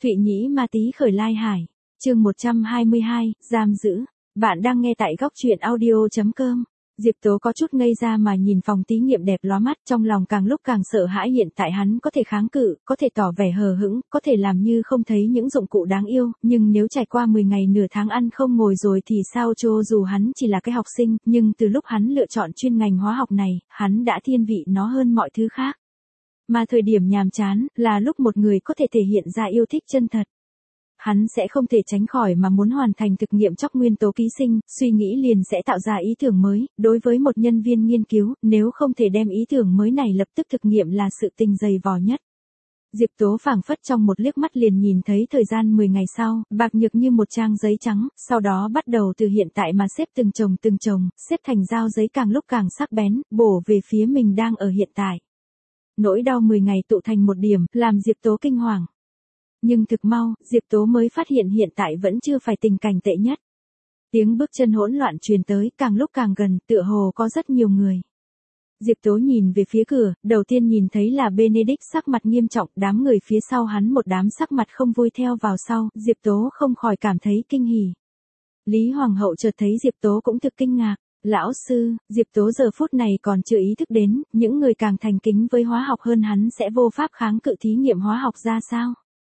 Thụy Nhĩ Ma Tý khởi lai hải. Chương 122, giam giữ. Bạn đang nghe tại góc truyện audio.com. Diệp Tố có chút ngây ra mà nhìn phòng thí nghiệm đẹp lóa mắt, trong lòng càng lúc càng sợ hãi. Hiện tại hắn có thể kháng cự, có thể tỏ vẻ hờ hững, có thể làm như không thấy những dụng cụ đáng yêu, nhưng nếu trải qua 10 ngày nửa tháng ăn không ngồi rồi thì sao? Cho dù hắn chỉ là cái học sinh, nhưng từ lúc hắn lựa chọn chuyên ngành hóa học này, hắn đã thiên vị nó hơn mọi thứ khác. Mà thời điểm nhàm chán, là lúc một người có thể thể hiện ra yêu thích chân thật. Hắn sẽ không thể tránh khỏi mà muốn hoàn thành thực nghiệm chóc nguyên tố ký sinh, suy nghĩ liền sẽ tạo ra ý tưởng mới. Đối với một nhân viên nghiên cứu, nếu không thể đem ý tưởng mới này lập tức thực nghiệm là sự tình dày vò nhất. Diệp Tố phảng phất trong một liếc mắt liền nhìn thấy thời gian 10 ngày sau, bạc nhược như một trang giấy trắng, sau đó bắt đầu từ hiện tại mà xếp từng chồng, xếp thành dao giấy càng lúc càng sắc bén, bổ về phía mình đang ở hiện tại. Nỗi đau 10 ngày tụ thành một điểm, làm Diệp Tố kinh hoàng. Nhưng thực mau, Diệp Tố mới phát hiện hiện tại vẫn chưa phải tình cảnh tệ nhất. Tiếng bước chân hỗn loạn truyền tới, càng lúc càng gần, tựa hồ có rất nhiều người. Diệp Tố nhìn về phía cửa, đầu tiên nhìn thấy là Benedict sắc mặt nghiêm trọng, đám người phía sau hắn một đám sắc mặt không vui theo vào sau, Diệp Tố không khỏi cảm thấy kinh hỉ. Lý Hoàng hậu chợt thấy Diệp Tố cũng thực kinh ngạc. Lão sư, Diệp Tố giờ phút này còn chưa ý thức đến, những người càng thành kính với hóa học hơn hắn sẽ vô pháp kháng cự thí nghiệm hóa học ra sao.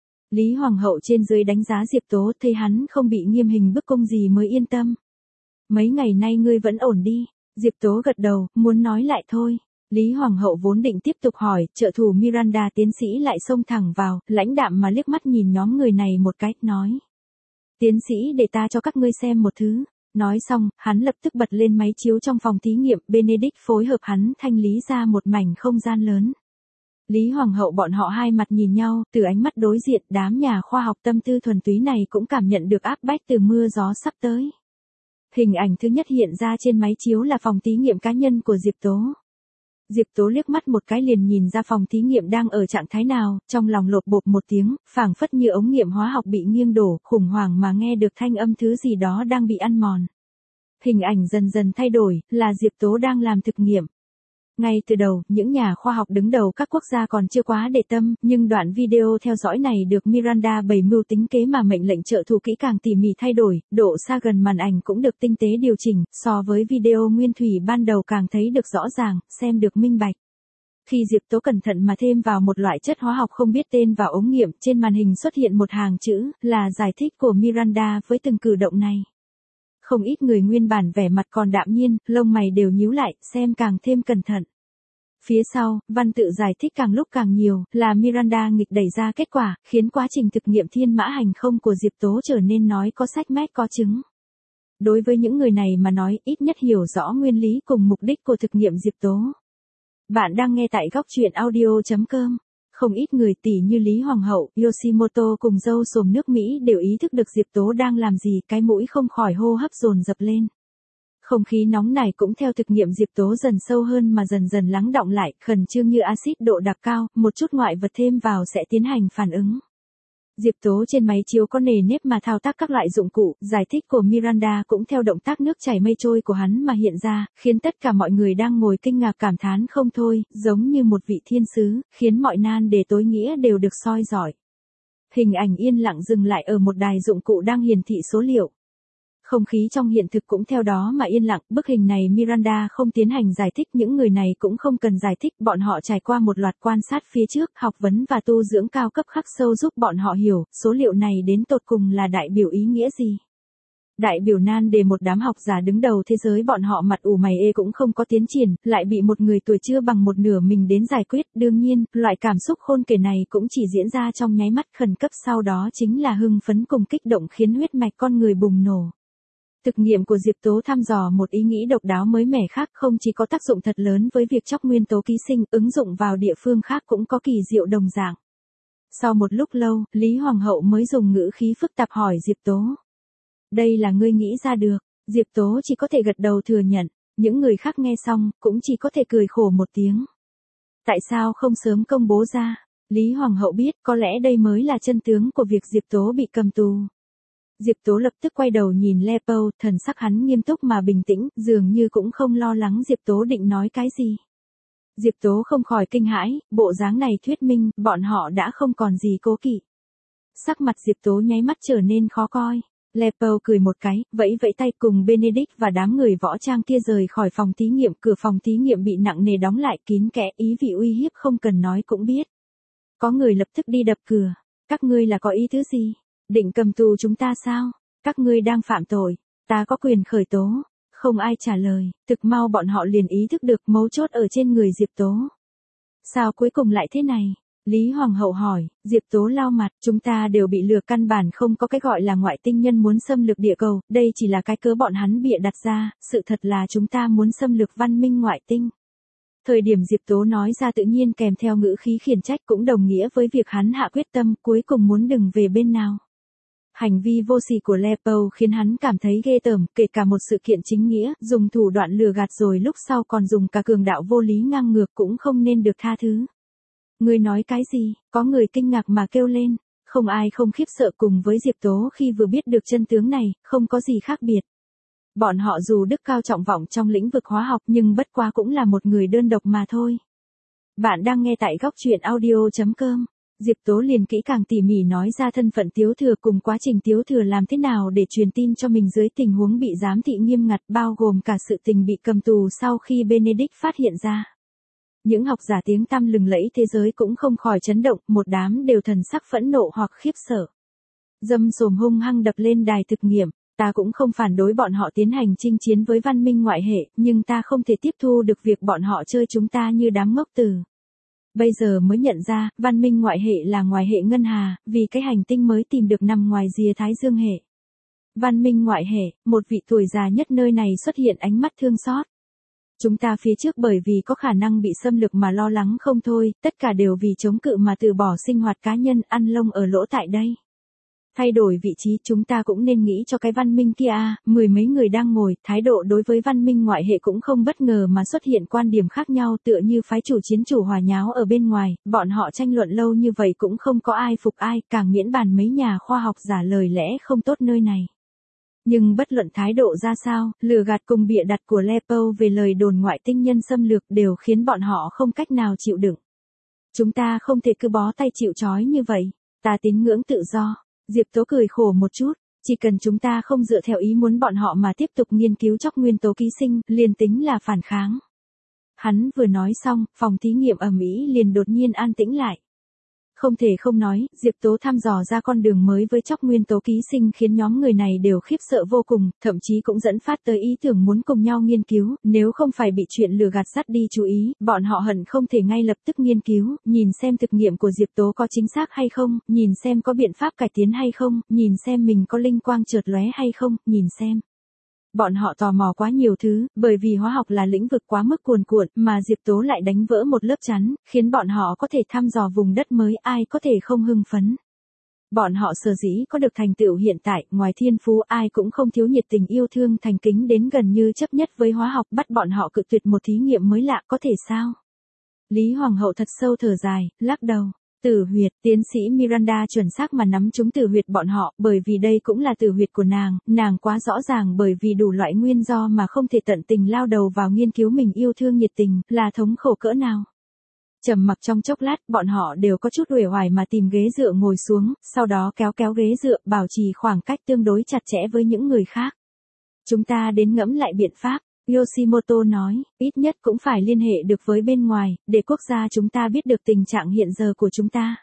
Lý Hoàng hậu trên dưới đánh giá Diệp Tố, thấy hắn không bị nghiêm hình bức cung gì mới yên tâm. Mấy ngày nay ngươi vẫn ổn đi. Diệp Tố gật đầu, muốn nói lại thôi. Lý Hoàng hậu vốn định tiếp tục hỏi, trợ thủ Miranda tiến sĩ lại xông thẳng vào, lãnh đạm mà liếc mắt nhìn nhóm người này một cái, nói. Tiến sĩ, để ta cho các ngươi xem một thứ. Nói xong, hắn lập tức bật lên máy chiếu trong phòng thí nghiệm, Benedict phối hợp hắn thanh lý ra một mảnh không gian lớn. Lý Hoàng hậu bọn họ hai mặt nhìn nhau, từ ánh mắt đối diện, đám nhà khoa học tâm tư thuần túy này cũng cảm nhận được áp bách từ mưa gió sắp tới. Hình ảnh thứ nhất hiện ra trên máy chiếu là phòng thí nghiệm cá nhân của Diệp Tố. Diệp Tố liếc mắt một cái liền nhìn ra phòng thí nghiệm đang ở trạng thái nào, trong lòng lột bột một tiếng, phảng phất như ống nghiệm hóa học bị nghiêng đổ, khủng hoảng mà nghe được thanh âm thứ gì đó đang bị ăn mòn. Hình ảnh dần dần thay đổi, là Diệp Tố đang làm thực nghiệm. Ngay từ đầu, những nhà khoa học đứng đầu các quốc gia còn chưa quá để tâm, nhưng đoạn video theo dõi này được Miranda bày mưu tính kế mà mệnh lệnh trợ thủ kỹ càng tỉ mỉ thay đổi, độ xa gần màn ảnh cũng được tinh tế điều chỉnh, so với video nguyên thủy ban đầu càng thấy được rõ ràng, xem được minh bạch. Khi Diệp Tố cẩn thận mà thêm vào một loại chất hóa học không biết tên vào ống nghiệm, trên màn hình xuất hiện một hàng chữ, là giải thích của Miranda với từng cử động này. Không ít người nguyên bản vẻ mặt còn đạm nhiên, lông mày đều nhíu lại, xem càng thêm cẩn thận. Phía sau, văn tự giải thích càng lúc càng nhiều, là Miranda nghịch đẩy ra kết quả, khiến quá trình thực nghiệm thiên mã hành không của Diệp Tố trở nên nói có sách mách có chứng. Đối với những người này mà nói, ít nhất hiểu rõ nguyên lý cùng mục đích của thực nghiệm Diệp Tố. Bạn đang nghe tại góc truyện audio.com. Không ít người tỷ như Lý Hoàng hậu, Yoshimoto cùng dâu xồm nước Mỹ đều ý thức được Diệp Tố đang làm gì, cái mũi không khỏi hô hấp dồn dập lên. Không khí nóng này cũng theo thực nghiệm Diệp Tố dần sâu hơn mà dần dần lắng đọng lại, khẩn trương như axit độ đặc cao, một chút ngoại vật thêm vào sẽ tiến hành phản ứng. Diệp Tố trên máy chiếu có nề nếp mà thao tác các loại dụng cụ, giải thích của Miranda cũng theo động tác nước chảy mây trôi của hắn mà hiện ra, khiến tất cả mọi người đang ngồi kinh ngạc cảm thán không thôi, giống như một vị thiên sứ, khiến mọi nan đề tối nghĩa đều được soi rọi. Hình ảnh yên lặng dừng lại ở một đài dụng cụ đang hiển thị số liệu. Không khí trong hiện thực cũng theo đó mà yên lặng, bức hình này Miranda không tiến hành giải thích, những người này cũng không cần giải thích, bọn họ trải qua một loạt quan sát phía trước, học vấn và tu dưỡng cao cấp khắc sâu giúp bọn họ hiểu, số liệu này đến tột cùng là đại biểu ý nghĩa gì. Đại biểu nan đề một đám học giả đứng đầu thế giới, bọn họ mặt ủ mày ê cũng không có tiến triển, lại bị một người tuổi chưa bằng một nửa mình đến giải quyết, đương nhiên, loại cảm xúc khôn kể này cũng chỉ diễn ra trong nháy mắt, khẩn cấp sau đó chính là hưng phấn cùng kích động khiến huyết mạch con người bùng nổ. Thực nghiệm của Diệp Tố thăm dò một ý nghĩ độc đáo mới mẻ khác, không chỉ có tác dụng thật lớn với việc chóc nguyên tố ký sinh, ứng dụng vào địa phương khác cũng có kỳ diệu đồng dạng. Sau một lúc lâu, Lý Hoàng hậu mới dùng ngữ khí phức tạp hỏi Diệp Tố. Đây là ngươi nghĩ ra được. Diệp Tố chỉ có thể gật đầu thừa nhận, những người khác nghe xong, cũng chỉ có thể cười khổ một tiếng. Tại sao không sớm công bố ra? Lý Hoàng hậu biết, có lẽ đây mới là chân tướng của việc Diệp Tố bị cầm tù. Diệp Tố lập tức quay đầu nhìn Leopold, thần sắc hắn nghiêm túc mà bình tĩnh, dường như cũng không lo lắng Diệp Tố định nói cái gì. Diệp Tố không khỏi kinh hãi, bộ dáng này thuyết minh, bọn họ đã không còn gì cố kỵ. Sắc mặt Diệp Tố nháy mắt trở nên khó coi. Leopold cười một cái, vẫy vẫy tay cùng Benedict và đám người võ trang kia rời khỏi phòng thí nghiệm. Cửa phòng thí nghiệm bị nặng nề đóng lại kín kẽ, ý vị uy hiếp không cần nói cũng biết. Có người lập tức đi đập cửa. Các ngươi là có ý tứ gì? Định cầm tù chúng ta sao? Các ngươi đang phạm tội. Ta có quyền khởi tố. Không ai trả lời, thực mau bọn họ liền ý thức được mấu chốt ở trên người Diệp Tố. Sao cuối cùng lại thế này? Lý Hoàng hậu hỏi. Diệp Tố lau mặt, chúng ta đều bị lừa, căn bản không có cái gọi là ngoại tinh nhân muốn xâm lược địa cầu, đây chỉ là cái cớ bọn hắn bịa đặt ra, sự thật là chúng ta muốn xâm lược văn minh ngoại tinh. Thời điểm Diệp Tố nói ra tự nhiên kèm theo ngữ khí khiển trách cũng đồng nghĩa với việc hắn hạ quyết tâm cuối cùng muốn đừng về bên nào. Hành vi vô sỉ của Leopold khiến hắn cảm thấy ghê tởm, kể cả một sự kiện chính nghĩa, dùng thủ đoạn lừa gạt rồi lúc sau còn dùng cả cường đạo vô lý ngang ngược cũng không nên được tha thứ. Ngươi nói cái gì? Có người kinh ngạc mà kêu lên, không ai không khiếp sợ cùng với Diệp Tố khi vừa biết được chân tướng này, không có gì khác biệt. Bọn họ dù đức cao trọng vọng trong lĩnh vực hóa học nhưng bất quá cũng là một người đơn độc mà thôi. Bạn đang nghe tại góc truyện audio.com. Diệp Tố liền kỹ càng tỉ mỉ nói ra thân phận Tiếu Thừa cùng quá trình Tiếu Thừa làm thế nào để truyền tin cho mình dưới tình huống bị giám thị nghiêm ngặt, bao gồm cả sự tình bị cầm tù sau khi Benedict phát hiện ra. Những học giả tiếng tăm lừng lẫy thế giới cũng không khỏi chấn động, một đám đều thần sắc phẫn nộ hoặc khiếp sợ. Dâm sồm hung hăng đập lên đài thực nghiệm, ta cũng không phản đối bọn họ tiến hành chinh chiến với văn minh ngoại hệ, nhưng ta không thể tiếp thu được việc bọn họ chơi chúng ta như đám ngốc tử. Bây giờ mới nhận ra, văn minh ngoại hệ là ngoài hệ ngân hà, vì cái hành tinh mới tìm được nằm ngoài rìa Thái Dương hệ. Văn minh ngoại hệ, một vị tuổi già nhất nơi này xuất hiện ánh mắt thương xót. Chúng ta phía trước bởi vì có khả năng bị xâm lược mà lo lắng không thôi, tất cả đều vì chống cự mà từ bỏ sinh hoạt cá nhân, ăn lông ở lỗ tại đây. Thay đổi vị trí chúng ta cũng nên nghĩ cho cái văn minh kia à, mười mấy người đang ngồi, thái độ đối với văn minh ngoại hệ cũng không bất ngờ mà xuất hiện quan điểm khác nhau tựa như phái chủ chiến chủ hòa nháo ở bên ngoài, bọn họ tranh luận lâu như vậy cũng không có ai phục ai, càng miễn bàn mấy nhà khoa học giả lời lẽ không tốt nơi này. Nhưng bất luận thái độ ra sao, lừa gạt cùng bịa đặt của Leopold về lời đồn ngoại tinh nhân xâm lược đều khiến bọn họ không cách nào chịu đựng. Chúng ta không thể cứ bó tay chịu trói như vậy, ta tín ngưỡng tự do. Diệp Tố cười khổ một chút, chỉ cần chúng ta không dựa theo ý muốn bọn họ mà tiếp tục nghiên cứu chóc nguyên tố ký sinh, liền tính là phản kháng. Hắn vừa nói xong, phòng thí nghiệm ầm ĩ liền đột nhiên an tĩnh lại. Không thể không nói, Diệp Tố thăm dò ra con đường mới với chóc nguyên tố ký sinh khiến nhóm người này đều khiếp sợ vô cùng, thậm chí cũng dẫn phát tới ý tưởng muốn cùng nhau nghiên cứu, nếu không phải bị chuyện lừa gạt dắt đi chú ý, bọn họ hận không thể ngay lập tức nghiên cứu, nhìn xem thực nghiệm của Diệp Tố có chính xác hay không, nhìn xem có biện pháp cải tiến hay không, nhìn xem mình có linh quang chợt lóe hay không, nhìn xem. Bọn họ tò mò quá nhiều thứ, bởi vì hóa học là lĩnh vực quá mức cuồn cuộn, mà Diệp Tố lại đánh vỡ một lớp chắn, khiến bọn họ có thể thăm dò vùng đất mới, ai có thể không hưng phấn. Bọn họ sở dĩ có được thành tựu hiện tại, ngoài thiên phú ai cũng không thiếu nhiệt tình yêu thương thành kính đến gần như chấp nhất với hóa học, bắt bọn họ cự tuyệt một thí nghiệm mới lạ có thể sao? Lý Hoàng hậu thật sâu thở dài, lắc đầu. Tử huyệt, tiến sĩ Miranda chuẩn xác mà nắm trúng tử huyệt bọn họ, bởi vì đây cũng là tử huyệt của nàng quá rõ ràng bởi vì đủ loại nguyên do mà không thể tận tình lao đầu vào nghiên cứu mình yêu thương nhiệt tình, là thống khổ cỡ nào. Trầm mặc trong chốc lát, bọn họ đều có chút uể oải mà tìm ghế dựa ngồi xuống, sau đó kéo ghế dựa, bảo trì khoảng cách tương đối chặt chẽ với những người khác. Chúng ta đến ngẫm lại biện pháp. Yoshimoto nói, ít nhất cũng phải liên hệ được với bên ngoài, để quốc gia chúng ta biết được tình trạng hiện giờ của chúng ta.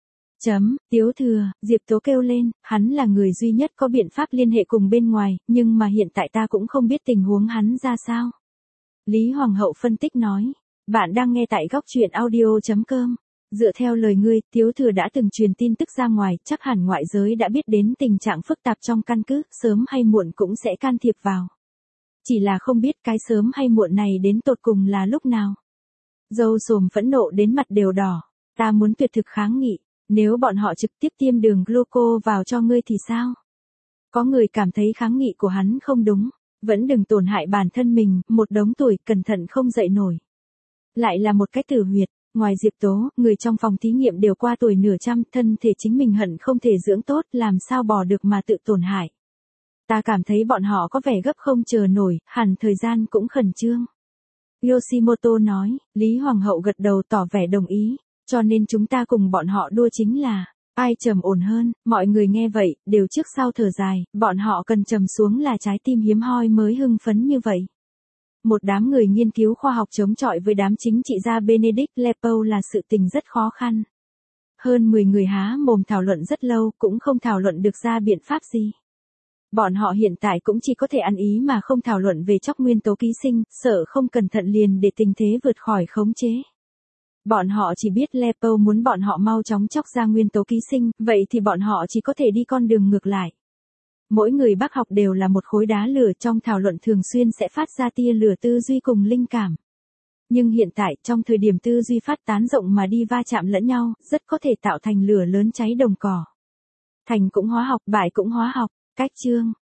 Tiếu Thừa, Diệp Tố kêu lên, hắn là người duy nhất có biện pháp liên hệ cùng bên ngoài, nhưng mà hiện tại ta cũng không biết tình huống hắn ra sao. Lý Hoàng hậu phân tích nói, bạn đang nghe tại góc truyện audio.com. Dựa theo lời ngươi, Tiếu Thừa đã từng truyền tin tức ra ngoài, chắc hẳn ngoại giới đã biết đến tình trạng phức tạp trong căn cứ, sớm hay muộn cũng sẽ can thiệp vào. Chỉ là không biết cái sớm hay muộn này đến tột cùng là lúc nào. Dâu sồm phẫn nộ đến mặt đều đỏ, ta muốn tuyệt thực kháng nghị, nếu bọn họ trực tiếp tiêm đường gluco vào cho ngươi thì sao? Có người cảm thấy kháng nghị của hắn không đúng, vẫn đừng tổn hại bản thân mình, một đống tuổi cẩn thận không dậy nổi. Lại là một cái tử huyệt, ngoài Diệp Tố, người trong phòng thí nghiệm đều qua tuổi nửa trăm, thân thể chính mình hận không thể dưỡng tốt, làm sao bỏ được mà tự tổn hại. Ta cảm thấy bọn họ có vẻ gấp không chờ nổi, hẳn thời gian cũng khẩn trương. Yoshimoto nói, Lý Hoàng hậu gật đầu tỏ vẻ đồng ý, cho nên chúng ta cùng bọn họ đua chính là, Ai trầm ổn hơn, mọi người nghe vậy, đều trước sau thở dài, bọn họ cần trầm xuống là trái tim hiếm hoi mới hưng phấn như vậy. Một đám người nghiên cứu khoa học chống chọi với đám chính trị gia Benedict Leopold là sự tình rất khó khăn. Hơn 10 người há mồm thảo luận rất lâu, cũng không thảo luận được ra biện pháp gì. Bọn họ hiện tại cũng chỉ có thể ăn ý mà không thảo luận về chóc nguyên tố ký sinh, sợ không cẩn thận liền để tình thế vượt khỏi khống chế. Bọn họ chỉ biết Leopold muốn bọn họ mau chóng chóc ra nguyên tố ký sinh, vậy thì bọn họ chỉ có thể đi con đường ngược lại. Mỗi người bác học đều là một khối đá lửa, trong thảo luận thường xuyên sẽ phát ra tia lửa tư duy cùng linh cảm. Nhưng hiện tại, trong thời điểm tư duy phát tán rộng mà đi va chạm lẫn nhau, rất có thể tạo thành lửa lớn cháy đồng cỏ. Thành cũng hóa học, bại cũng hóa học. Cách chương